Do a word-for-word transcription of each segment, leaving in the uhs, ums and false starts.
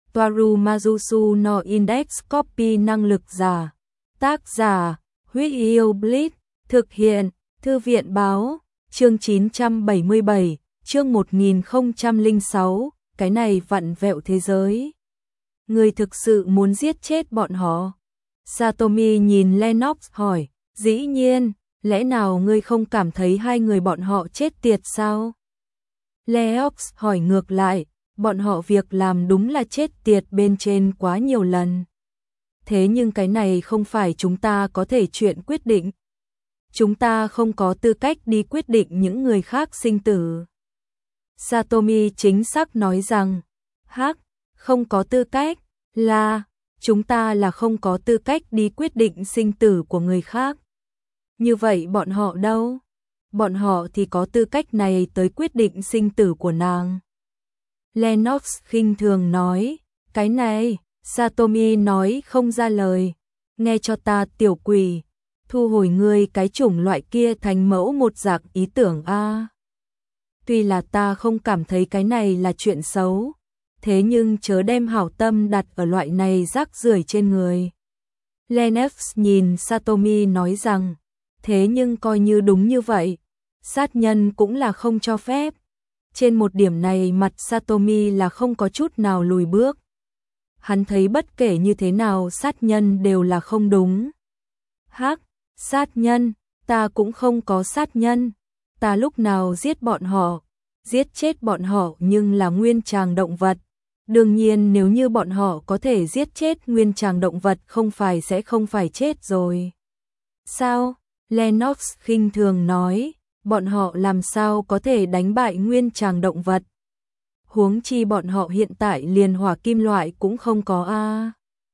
Toaru Majusu no Index Copy năng lực giả. Tác giả, Huyết Yêu Blitz, thực hiện, Thư viện báo, chương chín trăm bảy mươi bảy, chương một nghìn không trăm lẻ sáu, cái này vặn vẹo thế giới. Người thực sự muốn giết chết bọn họ. Satomi nhìn Lennox hỏi, dĩ nhiên, lẽ nào ngươi không cảm thấy hai người bọn họ chết tiệt sao? Lennox hỏi ngược lại, bọn họ việc làm đúng là chết tiệt bên trên quá nhiều lần. Thế nhưng cái này không phải chúng ta có thể chuyện quyết định. Chúng ta không có tư cách đi quyết định những người khác sinh tử. Satomi chính xác nói rằng, hắc, không có tư cách, là, chúng ta là không có tư cách đi quyết định sinh tử của người khác. Như vậy bọn họ đâu? Bọn họ thì có tư cách này tới quyết định sinh tử của nàng. Lennox khinh thường nói, cái này, Satomi nói không ra lời. Nghe cho ta tiểu quỷ, thu hồi ngươi cái chủng loại kia thành mẫu một dạng ý tưởng a. Tuy là ta không cảm thấy cái này là chuyện xấu, thế nhưng chớ đem hảo tâm đặt ở loại này rác rưởi trên người. Lennox nhìn Satomi nói rằng, thế nhưng coi như đúng như vậy, sát nhân cũng là không cho phép. Trên một điểm này mặt Satomi là không có chút nào lùi bước. Hắn thấy bất kể như thế nào sát nhân đều là không đúng. Hắc, sát nhân, ta cũng không có sát nhân. Ta lúc nào giết bọn họ, giết chết bọn họ nhưng là nguyên tràng động vật. Đương nhiên nếu như bọn họ có thể giết chết nguyên tràng động vật không phải sẽ không phải chết rồi. Sao? Lennox khinh thường nói, bọn họ làm sao có thể đánh bại nguyên tràng động vật? Huống chi bọn họ hiện tại liền hỏa kim loại cũng không có a. À.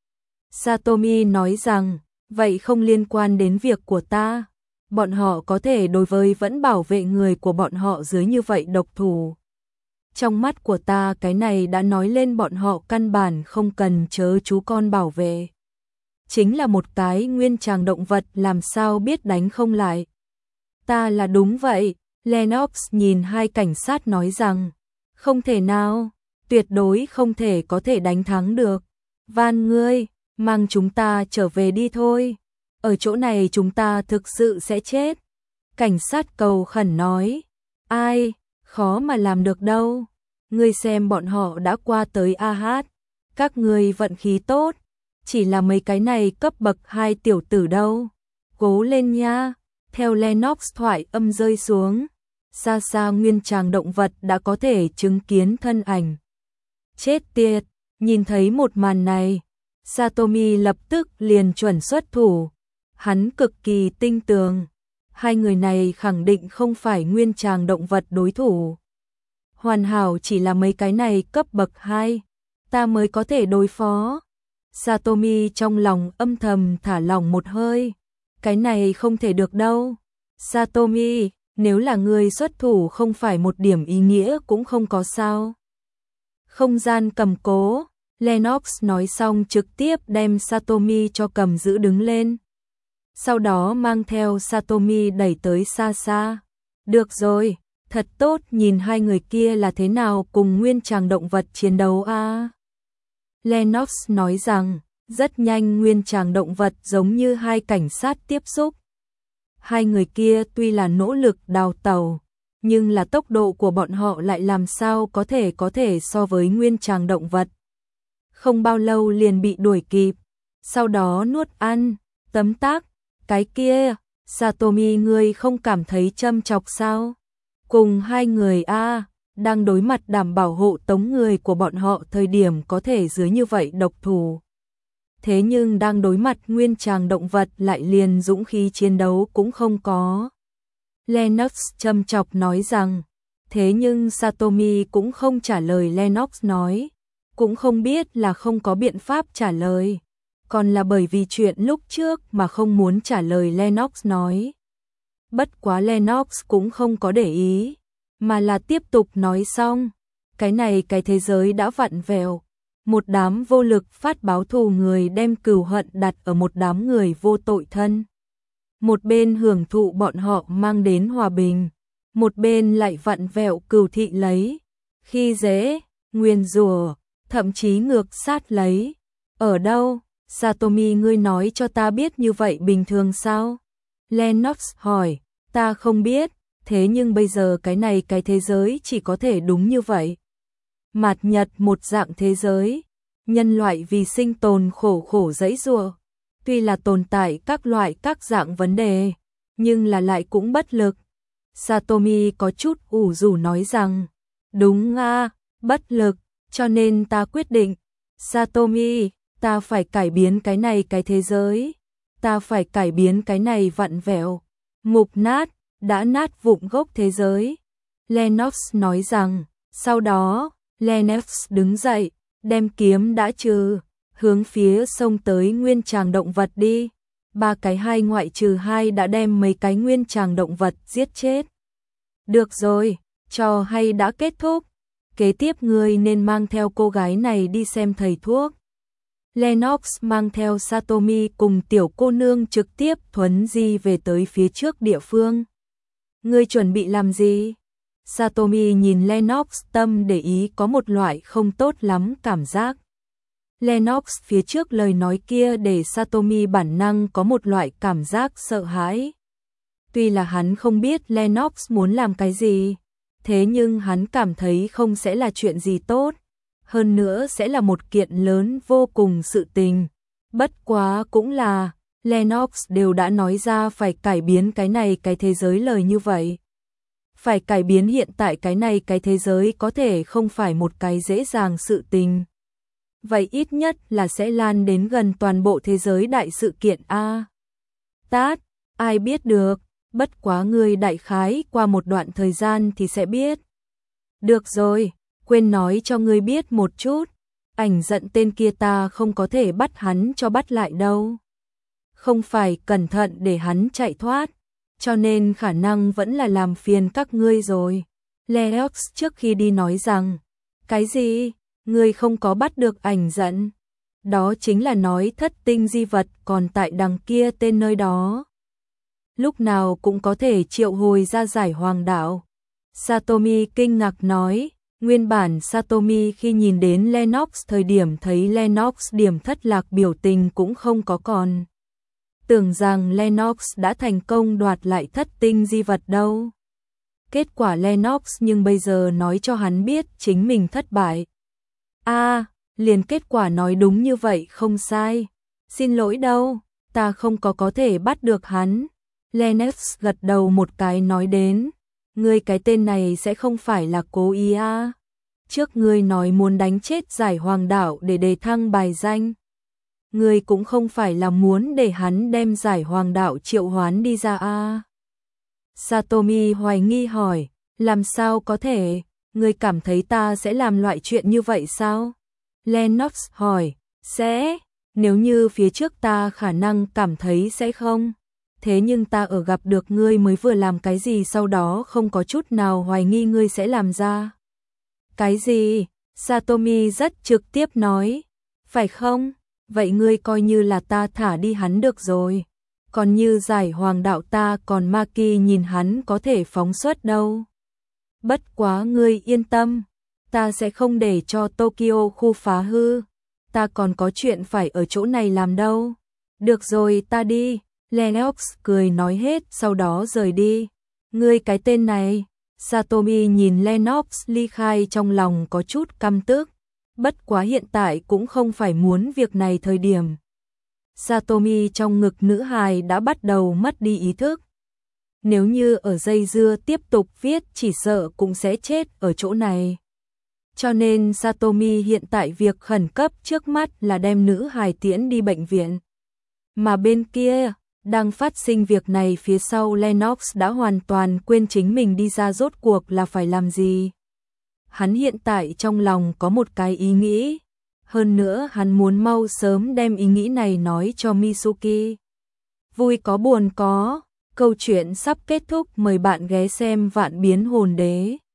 Satomi nói rằng, vậy không liên quan đến việc của ta. Bọn họ có thể đối với vẫn bảo vệ người của bọn họ dưới như vậy độc thủ. Trong mắt của ta cái này đã nói lên bọn họ căn bản không cần chớ chú con bảo vệ. Chính là một cái nguyên tràng động vật làm sao biết đánh không lại. Ta là đúng vậy, Lennox nhìn hai cảnh sát nói rằng, không thể nào, tuyệt đối không thể có thể đánh thắng được. Van ngươi, mang chúng ta trở về đi thôi. Ở chỗ này chúng ta thực sự sẽ chết. Cảnh sát cầu khẩn nói, ai, khó mà làm được đâu. Ngươi xem bọn họ đã qua tới a hát, các ngươi vận khí tốt, chỉ là mấy cái này cấp bậc hai tiểu tử đâu. Cố lên nha. Theo Lennox thoại âm rơi xuống, xa xa nguyên tràng động vật đã có thể chứng kiến thân ảnh. Chết tiệt, nhìn thấy một màn này, Satomi lập tức liền chuẩn xuất thủ. Hắn cực kỳ tinh tường, hai người này khẳng định không phải nguyên tràng động vật đối thủ. Hoàn hảo chỉ là mấy cái này cấp bậc hai, ta mới có thể đối phó. Satomi trong lòng âm thầm thả lỏng một hơi. Cái này không thể được đâu. Satomi, nếu là người xuất thủ không phải một điểm ý nghĩa cũng không có sao. Không gian cầm cố, Lennox nói xong trực tiếp đem Satomi cho cầm giữ đứng lên. Sau đó mang theo Satomi đẩy tới xa xa. Được rồi, thật tốt nhìn hai người kia là thế nào cùng nguyên tràng động vật chiến đấu a. À? Lennox nói rằng, rất nhanh nguyên tràng động vật giống như hai cảnh sát tiếp xúc. Hai người kia tuy là nỗ lực đào tẩu, nhưng là tốc độ của bọn họ lại làm sao có thể có thể so với nguyên tràng động vật. Không bao lâu liền bị đuổi kịp, sau đó nuốt ăn, tấm tắc, cái kia, Satomi ngươi không cảm thấy châm chọc sao? Cùng hai người a đang đối mặt đảm bảo hộ tống người của bọn họ thời điểm có thể dưới như vậy độc thủ. Thế nhưng đang đối mặt nguyên tràng động vật lại liền dũng khí chiến đấu cũng không có. Lennox châm chọc nói rằng, thế nhưng Satomi cũng không trả lời Lennox nói, cũng không biết là không có biện pháp trả lời, còn là bởi vì chuyện lúc trước mà không muốn trả lời Lennox nói. Bất quá Lennox cũng không có để ý, mà là tiếp tục nói xong, cái này cái thế giới đã vặn vẹo. Một đám vô lực phát báo thù người đem cừu hận đặt ở một đám người vô tội thân. Một bên hưởng thụ bọn họ mang đến hòa bình, một bên lại vặn vẹo cừu thị lấy, khi dễ, nguyền rủa, thậm chí ngược sát lấy. Ở đâu? Satomi, ngươi nói cho ta biết như vậy bình thường sao? Lennox hỏi, ta không biết, thế nhưng bây giờ cái này cái thế giới chỉ có thể đúng như vậy. Mạt Nhật một dạng thế giới, nhân loại vì sinh tồn khổ khổ giãy giụa, tuy là tồn tại các loại các dạng vấn đề, nhưng là lại cũng bất lực. Satomi có chút ủ rũ nói rằng, đúng a, bất lực, cho nên ta quyết định, Satomi, ta phải cải biến cái này cái thế giới, ta phải cải biến cái này vặn vẹo, mục nát, đã nát vụn gốc thế giới. Lennox nói rằng, sau đó, Lennox đứng dậy, đem kiếm đã trừ, hướng phía sông tới nguyên tràng động vật đi. Ba cái hai ngoại trừ hai đã đem mấy cái nguyên tràng động vật giết chết. Được rồi, trò hay đã kết thúc. Kế tiếp ngươi nên mang theo cô gái này đi xem thầy thuốc. Lennox mang theo Satomi cùng tiểu cô nương trực tiếp thuấn di về tới phía trước địa phương. Ngươi chuẩn bị làm gì? Satomi nhìn Lennox, tâm để ý có một loại không tốt lắm cảm giác. Lennox phía trước lời nói kia để Satomi bản năng có một loại cảm giác sợ hãi. Tuy là hắn không biết Lennox muốn làm cái gì, thế nhưng hắn cảm thấy không sẽ là chuyện gì tốt, hơn nữa sẽ là một kiện lớn vô cùng sự tình. Bất quá cũng là, Lennox đều đã nói ra phải cải biến cái này cái thế giới lời như vậy. Phải cải biến hiện tại cái này cái thế giới có thể không phải một cái dễ dàng sự tình. Vậy ít nhất là sẽ lan đến gần toàn bộ thế giới đại sự kiện a. Tát, ai biết được, bất quá ngươi đại khái qua một đoạn thời gian thì sẽ biết. Được rồi, quên nói cho ngươi biết một chút, ảnh giận tên kia ta không có thể bắt hắn cho bắt lại đâu. Không phải cẩn thận để hắn chạy thoát, cho nên khả năng vẫn là làm phiền các ngươi rồi. Lennox trước khi đi nói rằng, cái gì? Ngươi không có bắt được ảnh giận? Đó chính là nói thất tinh di vật còn tại đằng kia tên nơi đó. Lúc nào cũng có thể triệu hồi ra giải hoàng đạo. Satomi kinh ngạc nói, nguyên bản Satomi khi nhìn đến Lennox thời điểm thấy Lennox điểm thất lạc biểu tình cũng không có còn. Tưởng rằng Lennox đã thành công đoạt lại thất tinh di vật đâu. Kết quả Lennox nhưng bây giờ nói cho hắn biết chính mình thất bại. A, à, liền kết quả nói đúng như vậy không sai. Xin lỗi đâu, ta không có có thể bắt được hắn. Lennox gật đầu một cái nói đến, ngươi cái tên này sẽ không phải là cố ý à. Trước ngươi nói muốn đánh chết giải hoàng đạo để đề thăng bài danh. Ngươi cũng không phải là muốn để hắn đem giải hoàng đạo triệu hoán đi ra à. Satomi hoài nghi hỏi, làm sao có thể, ngươi cảm thấy ta sẽ làm loại chuyện như vậy sao? Lennox hỏi, sẽ, nếu như phía trước ta khả năng cảm thấy sẽ không. Thế nhưng ta ở gặp được ngươi mới vừa làm cái gì sau đó không có chút nào hoài nghi ngươi sẽ làm ra. Cái gì? Satomi rất trực tiếp nói, phải không? Vậy ngươi coi như là ta thả đi hắn được rồi. Còn như giải hoàng đạo ta còn Maki nhìn hắn có thể phóng xuất đâu. Bất quá ngươi yên tâm, ta sẽ không để cho Tokyo khu phá hư. Ta còn có chuyện phải ở chỗ này làm đâu. Được rồi ta đi. Lennox cười nói hết sau đó rời đi. Ngươi cái tên này. Satomi nhìn Lennox ly khai trong lòng có chút căm tức. Bất quá hiện tại cũng không phải muốn việc này thời điểm. Satomi trong ngực nữ hài đã bắt đầu mất đi ý thức. Nếu như ở dây dưa tiếp tục viết chỉ sợ cũng sẽ chết ở chỗ này. Cho nên Satomi hiện tại việc khẩn cấp trước mắt là đem nữ hài tiễn đi bệnh viện. Mà bên kia, đang phát sinh việc này phía sau Lennox đã hoàn toàn quên chính mình đi ra rốt cuộc là phải làm gì. Hắn hiện tại trong lòng có một cái ý nghĩ. Hơn nữa hắn muốn mau sớm đem ý nghĩ này nói cho Mitsuki. Vui có buồn có, câu chuyện sắp kết thúc, mời bạn ghé xem Vạn Biến Hồn Đế.